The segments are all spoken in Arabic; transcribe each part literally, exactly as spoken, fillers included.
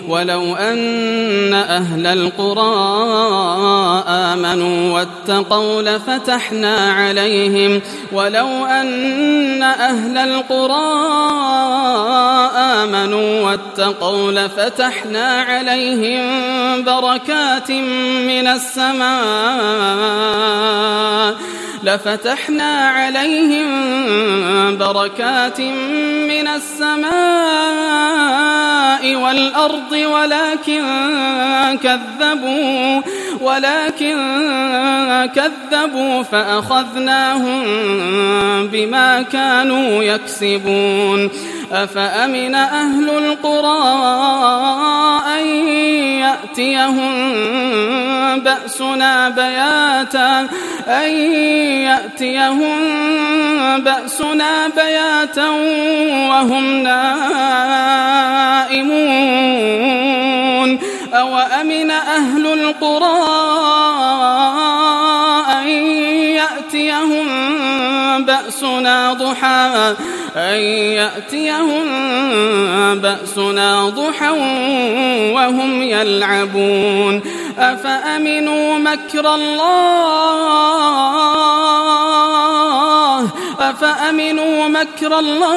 ولو أن أهل القرى آمنوا واتقوا لفتحنا عليهم ولو أن أهل القرى آمنوا واتقوا لفتحنا عليهم بركات من السماء لفتحنا عليهم بركات من السماء والأرض ولكن كذبوا ولكن كذبوا فأخذناهم بما كانوا يكسبون. أفأمن أهل القرى أن يأتيهم بأسنا بياتا أن يأتيهم بأسنا بياتا وهم نائمون أوأمن أهل القرى أن يأتيهم بأسنا ضحى أن يأتيهم بأسنا ضحى وهم يلعبون أفأمنوا مكر الله أفأمنوا مكر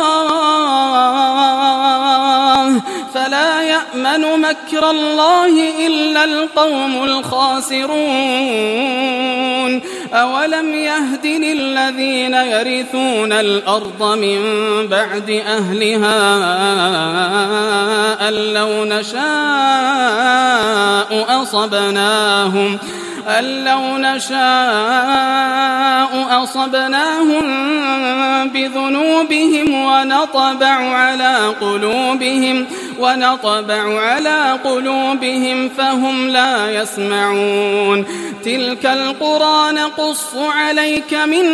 الله فلا يأمن مكر الله إلا القوم الخاسرون. أولم يهد للذين يرثون الأرض من بعد أهلها أن لو نشاء أصبناهم أن لو نشاء أصبناهم بذنوبهم ونطبع على قلوبهم ونطبع على قلوبهم فهم لا يسمعون. تلك القرى نقص عليك من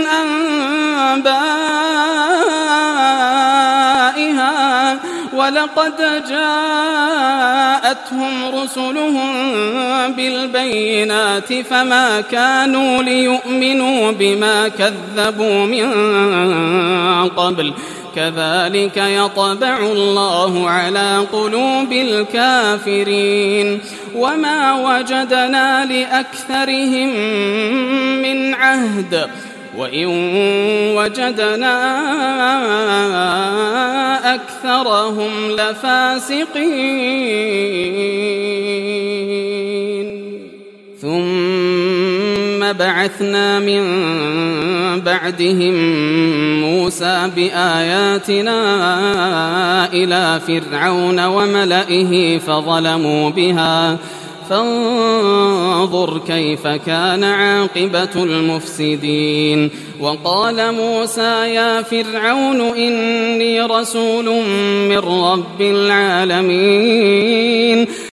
أنبائها ولقد جاءتهم رسلهم بالبينات فما كانوا ليؤمنوا بما كذبوا من قبل كذلك يطبع الله على قلوب الكافرين. وما وجدنا لأكثرهم من عهد وإن وجدنا أكثرهم لفاسقين. ثم بعثنا من بعدهم موسى بآياتنا إلى فرعون وملئه فظلموا بها فانظر كيف كان عاقبة المفسدين. وقال موسى يا فرعون إني رسول من رب العالمين